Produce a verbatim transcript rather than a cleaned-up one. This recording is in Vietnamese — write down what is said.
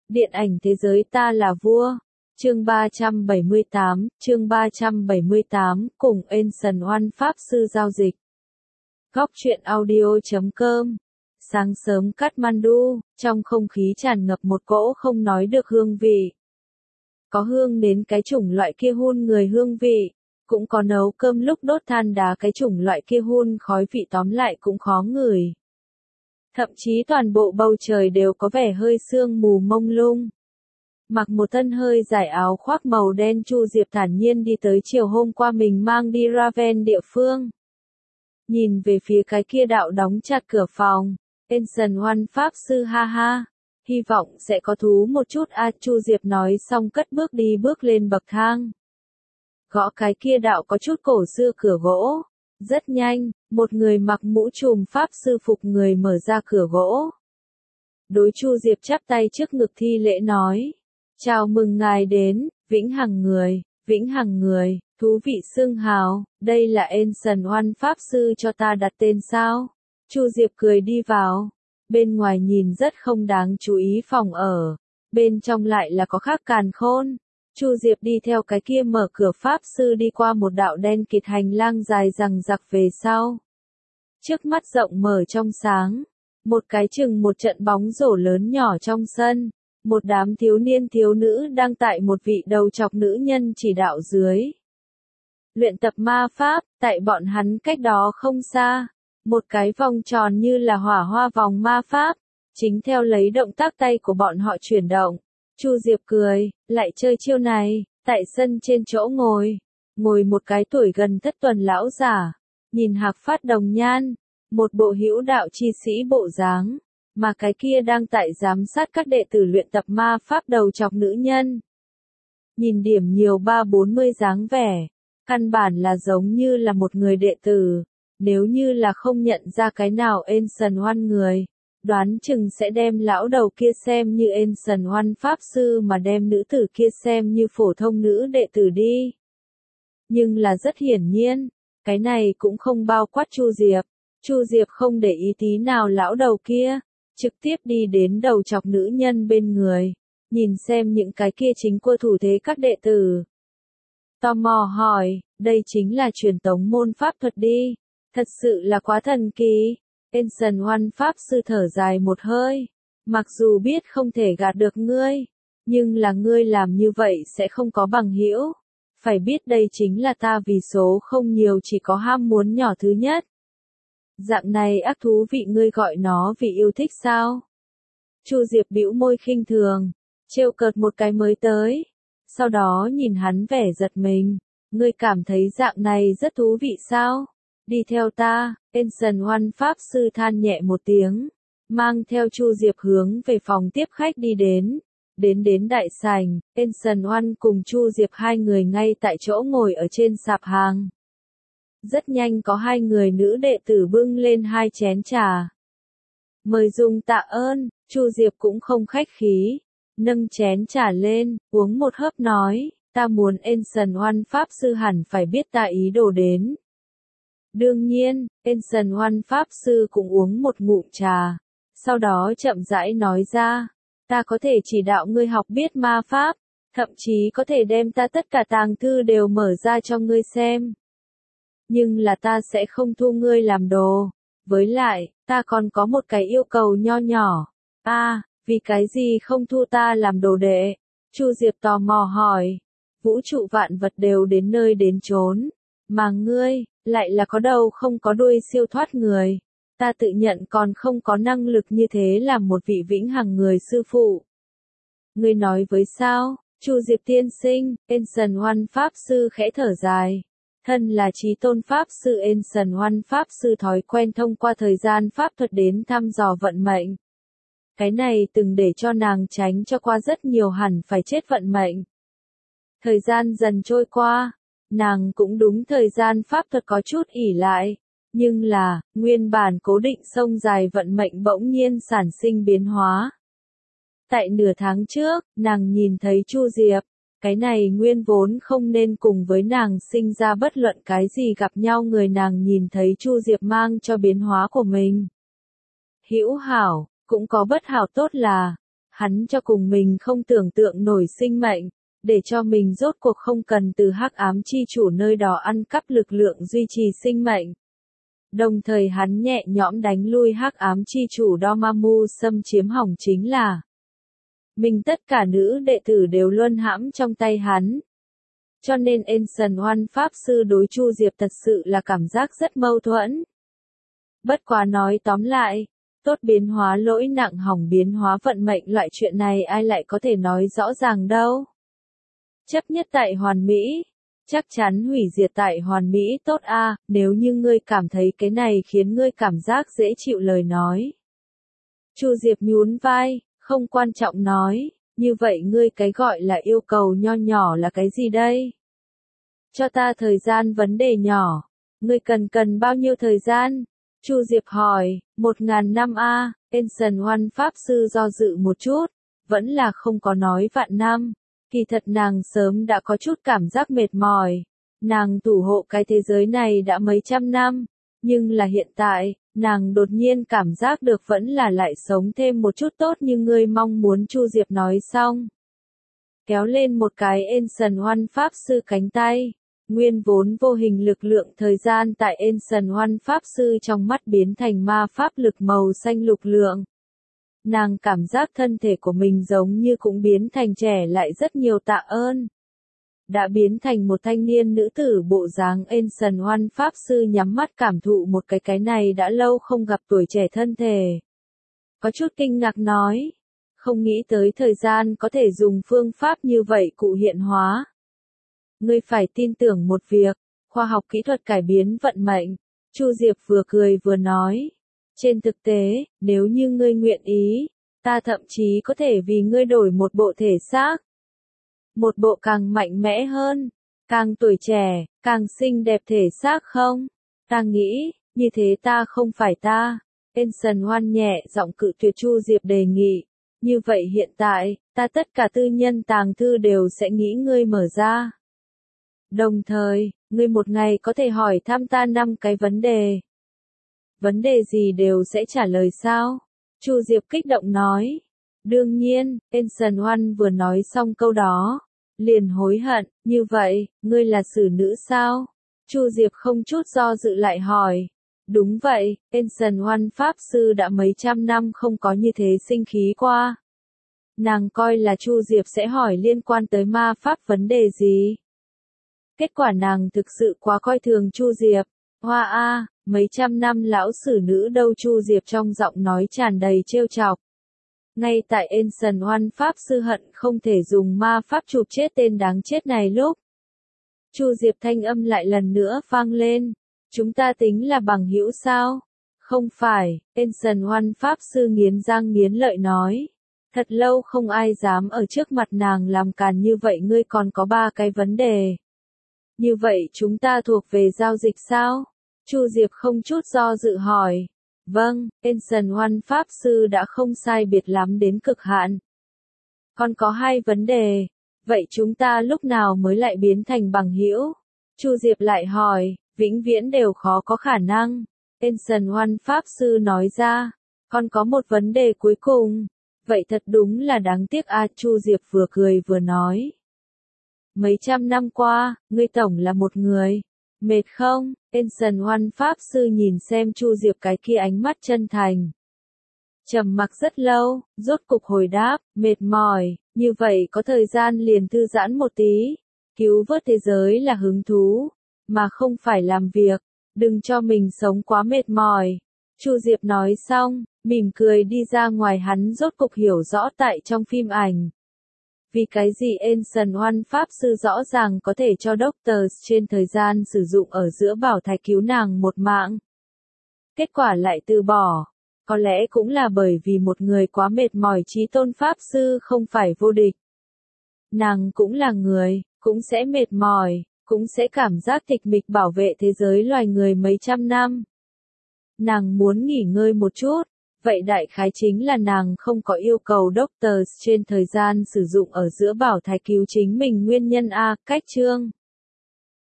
Điện ảnh thế giới ta là vua. Chương ba trăm bảy mươi tám, chương ba trăm bảy mươi tám, cùng Ancient One Pháp Sư giao dịch. Góc truyện audio chấm com. Sáng sớm Kathmandu, trong không khí tràn ngập một cỗ không nói được hương vị. Có hương đến cái chủng loại kia hun người hương vị, cũng có nấu cơm lúc đốt than đá cái chủng loại kia hun khói vị, tóm lại cũng khó ngửi. Thậm chí toàn bộ bầu trời đều có vẻ hơi sương mù mông lung. Mặc một thân hơi dài áo khoác màu đen, Chu Diệp thản nhiên đi tới chiều hôm qua mình mang đi Raven địa phương. Nhìn về phía cái kia đạo đóng chặt cửa phòng, Ancient One Pháp Sư ha ha, hy vọng sẽ có thú một chút a à, Chu Diệp nói xong cất bước đi bước lên bậc thang. Gõ cái kia đạo có chút cổ xưa cửa gỗ. Rất nhanh, một người mặc mũ trùm Pháp Sư phục người mở ra cửa gỗ. Đối Chu Diệp chắp tay trước ngực thi lễ nói. Chào mừng ngài đến, Vĩnh Hằng người, Vĩnh Hằng người, thú vị xưng hào, đây là Ancient One Pháp Sư cho ta đặt tên sao? Chu Diệp cười đi vào. Bên ngoài nhìn rất không đáng chú ý phòng ở, bên trong lại là có khác càn khôn. Chu Diệp đi theo cái kia mở cửa Pháp Sư đi qua một đạo đen kịt hành lang dài rằng rặc về sau. Trước mắt rộng mở trong sáng, một cái chừng một trận bóng rổ lớn nhỏ trong sân, một đám thiếu niên thiếu nữ đang tại một vị đầu chọc nữ nhân chỉ đạo dưới. Luyện tập ma pháp, tại bọn hắn cách đó không xa, một cái vòng tròn như là hỏa hoa vòng ma pháp, chính theo lấy động tác tay của bọn họ chuyển động. Chu Diệp cười, lại chơi chiêu này, tại sân trên chỗ ngồi, ngồi một cái tuổi gần thất tuần lão giả, nhìn hạc phát đồng nhan, một bộ hữu đạo chi sĩ bộ dáng, mà cái kia đang tại giám sát các đệ tử luyện tập ma pháp đầu chọc nữ nhân. Nhìn điểm nhiều ba bốn mươi dáng vẻ, căn bản là giống như là một người đệ tử, nếu như là không nhận ra cái nào Ancient One người. Đoán chừng sẽ đem lão đầu kia xem như Ancient One Pháp Sư mà đem nữ tử kia xem như phổ thông nữ đệ tử đi. Nhưng là rất hiển nhiên, cái này cũng không bao quát Chu Diệp. Chu Diệp không để ý tí nào lão đầu kia, trực tiếp đi đến đầu chọc nữ nhân bên người, nhìn xem những cái kia chính cua thủ thế các đệ tử. Tò mò hỏi, đây chính là truyền tống môn pháp thuật đi, thật sự là quá thần kỳ. Ancient One Pháp Sư thở dài một hơi, mặc dù biết không thể gạt được ngươi, nhưng là ngươi làm như vậy sẽ không có bằng hữu. Phải biết đây chính là ta vì số không nhiều chỉ có ham muốn nhỏ thứ nhất. Dạng này ác thú vị ngươi gọi nó vì yêu thích sao? Chu Diệp bĩu môi khinh thường, trêu cợt một cái mới tới, sau đó nhìn hắn vẻ giật mình, ngươi cảm thấy dạng này rất thú vị sao? Đi theo ta, Ancient One Pháp Sư than nhẹ một tiếng, mang theo Chu Diệp hướng về phòng tiếp khách đi đến. Đến đến đại sảnh, Ancient One cùng Chu Diệp hai người ngay tại chỗ ngồi ở trên sạp hàng. Rất nhanh có hai người nữ đệ tử bưng lên hai chén trà. Mời dùng tạ ơn, Chu Diệp cũng không khách khí, nâng chén trà lên, uống một hớp nói, ta muốn Ancient One Pháp Sư hẳn phải biết ta ý đồ đến. Đương nhiên, Ancient One Pháp Sư cũng uống một ngụm trà, sau đó chậm rãi nói ra, ta có thể chỉ đạo ngươi học biết ma pháp, thậm chí có thể đem ta tất cả tàng thư đều mở ra cho ngươi xem. Nhưng là ta sẽ không thu ngươi làm đồ, với lại, ta còn có một cái yêu cầu nho nhỏ. A, à, vì cái gì không thu ta làm đồ đệ? Chu Diệp tò mò hỏi. Vũ trụ vạn vật đều đến nơi đến chốn, mà ngươi lại là có đầu không có đuôi siêu thoát người. Ta tự nhận còn không có năng lực như thế làm một vị vĩnh hằng người sư phụ. Ngươi nói với sao? Chu Diệp tiên sinh, Ancient One Pháp Sư khẽ thở dài. Thân là chí tôn Pháp Sư, Ancient One Pháp Sư thói quen thông qua thời gian pháp thuật đến thăm dò vận mệnh. Cái này từng để cho nàng tránh cho qua rất nhiều hẳn phải chết vận mệnh. Thời gian dần trôi qua, nàng cũng đúng thời gian pháp thuật có chút ỷ lại, nhưng là, nguyên bản cố định sông dài vận mệnh bỗng nhiên sản sinh biến hóa. Tại nửa tháng trước, nàng nhìn thấy Chu Diệp, cái này nguyên vốn không nên cùng với nàng sinh ra bất luận cái gì gặp nhau người, nàng nhìn thấy Chu Diệp mang cho biến hóa của mình. Hữu hảo, cũng có bất hảo, tốt là, hắn cho cùng mình không tưởng tượng nổi sinh mệnh, để cho mình rốt cuộc không cần từ hắc ám chi chủ nơi đó ăn cắp lực lượng duy trì sinh mệnh. Đồng thời hắn nhẹ nhõm đánh lui hắc ám chi chủ Dormammu xâm chiếm hỏng chính là mình tất cả nữ đệ tử đều luân hãm trong tay hắn. Cho nên Ancient One Pháp Sư đối Chu Diệp thật sự là cảm giác rất mâu thuẫn. Bất quá nói tóm lại, tốt biến hóa lỗi nặng hỏng biến hóa vận mệnh loại chuyện này ai lại có thể nói rõ ràng đâu. Chấp nhất tại hoàn mỹ, chắc chắn hủy diệt tại hoàn mỹ tốt a, à, nếu như ngươi cảm thấy cái này khiến ngươi cảm giác dễ chịu lời nói. Chu Diệp nhún vai, không quan trọng nói, như vậy ngươi cái gọi là yêu cầu nho nhỏ là cái gì đây? Cho ta thời gian vấn đề nhỏ, ngươi cần cần bao nhiêu thời gian? Chu Diệp hỏi, một ngàn năm a, à, Ancient One Pháp Sư do dự một chút, vẫn là không có nói vạn năm. Kỳ thật nàng sớm đã có chút cảm giác mệt mỏi, nàng thủ hộ cái thế giới này đã mấy trăm năm, nhưng là hiện tại, nàng đột nhiên cảm giác được vẫn là lại sống thêm một chút tốt như ngươi mong muốn. Chu Diệp nói xong, kéo lên một cái Ancient One Pháp Sư cánh tay, nguyên vốn vô hình lực lượng thời gian tại Ancient One Pháp Sư trong mắt biến thành ma pháp lực màu xanh lục lượng. Nàng cảm giác thân thể của mình giống như cũng biến thành trẻ lại rất nhiều tạ ơn. Đã biến thành một thanh niên nữ tử bộ dáng. Ancient One Pháp Sư nhắm mắt cảm thụ một cái cái này đã lâu không gặp tuổi trẻ thân thể. Có chút kinh ngạc nói, không nghĩ tới thời gian có thể dùng phương pháp như vậy cụ hiện hóa. Ngươi phải tin tưởng một việc, khoa học kỹ thuật cải biến vận mệnh. Chu Diệp vừa cười vừa nói. Trên thực tế, nếu như ngươi nguyện ý, ta thậm chí có thể vì ngươi đổi một bộ thể xác. Một bộ càng mạnh mẽ hơn, càng tuổi trẻ, càng xinh đẹp thể xác không? Ta nghĩ, như thế ta không phải ta. Ancient One nhẹ giọng cự tuyệt Chu Diệp đề nghị. Như vậy hiện tại, ta tất cả tư nhân tàng thư đều sẽ nghĩ ngươi mở ra. Đồng thời, ngươi một ngày có thể hỏi thăm ta năm cái vấn đề. Vấn đề gì đều sẽ trả lời sao? Chu Diệp kích động nói. Đương nhiên, Ancient One vừa nói xong câu đó, liền hối hận, như vậy, ngươi là xử nữ sao? Chu Diệp không chút do dự lại hỏi. Đúng vậy, Ancient One Pháp Sư đã mấy trăm năm không có như thế sinh khí qua. Nàng coi là Chu Diệp sẽ hỏi liên quan tới ma pháp vấn đề gì. Kết quả nàng thực sự quá coi thường Chu Diệp. Hoa a, mấy trăm năm lão xử nữ đâu? Chu Diệp trong giọng nói tràn đầy trêu chọc. Ngay tại Ancient One Pháp Sư hận không thể dùng ma pháp chụp chết tên đáng chết này lúc. Chu Diệp thanh âm lại lần nữa vang lên. Chúng ta tính là bằng hữu sao? Không phải, Ancient One Pháp Sư nghiến răng nghiến lợi nói. Thật lâu không ai dám ở trước mặt nàng làm càn như vậy. Ngươi còn có ba cái vấn đề. Như vậy chúng ta thuộc về giao dịch sao? Chu Diệp không chút do dự hỏi. Vâng, Ancient One Pháp Sư đã không sai biệt lắm đến cực hạn. Còn có hai vấn đề. Vậy chúng ta lúc nào mới lại biến thành bằng hữu? Chu Diệp lại hỏi, vĩnh viễn đều khó có khả năng. Ancient One Pháp Sư nói ra. Còn có một vấn đề cuối cùng. Vậy thật đúng là đáng tiếc a. Chu Diệp vừa cười vừa nói. Mấy trăm năm qua, ngươi tổng là một người. Mệt không? Ancient One Pháp Sư nhìn xem Chu Diệp cái kia ánh mắt chân thành. Trầm mặc rất lâu, rốt cục hồi đáp, mệt mỏi, như vậy có thời gian liền thư giãn một tí. Cứu vớt thế giới là hứng thú, mà không phải làm việc. Đừng cho mình sống quá mệt mỏi. Chu Diệp nói xong, mỉm cười đi ra ngoài. Hắn rốt cục hiểu rõ tại trong phim ảnh. Vì cái gì Ancient One Pháp Sư rõ ràng có thể cho Doctor trên thời gian sử dụng ở giữa bảo thạch cứu nàng một mạng. Kết quả lại từ bỏ. Có lẽ cũng là bởi vì một người quá mệt mỏi. Chí tôn Pháp Sư không phải vô địch. Nàng cũng là người, cũng sẽ mệt mỏi, cũng sẽ cảm giác tịch mịch bảo vệ thế giới loài người mấy trăm năm. Nàng muốn nghỉ ngơi một chút. Vậy đại khái chính là nàng không có yêu cầu Doctor trên thời gian sử dụng ở giữa bảo thạch cứu chính mình nguyên nhân a. Cách chương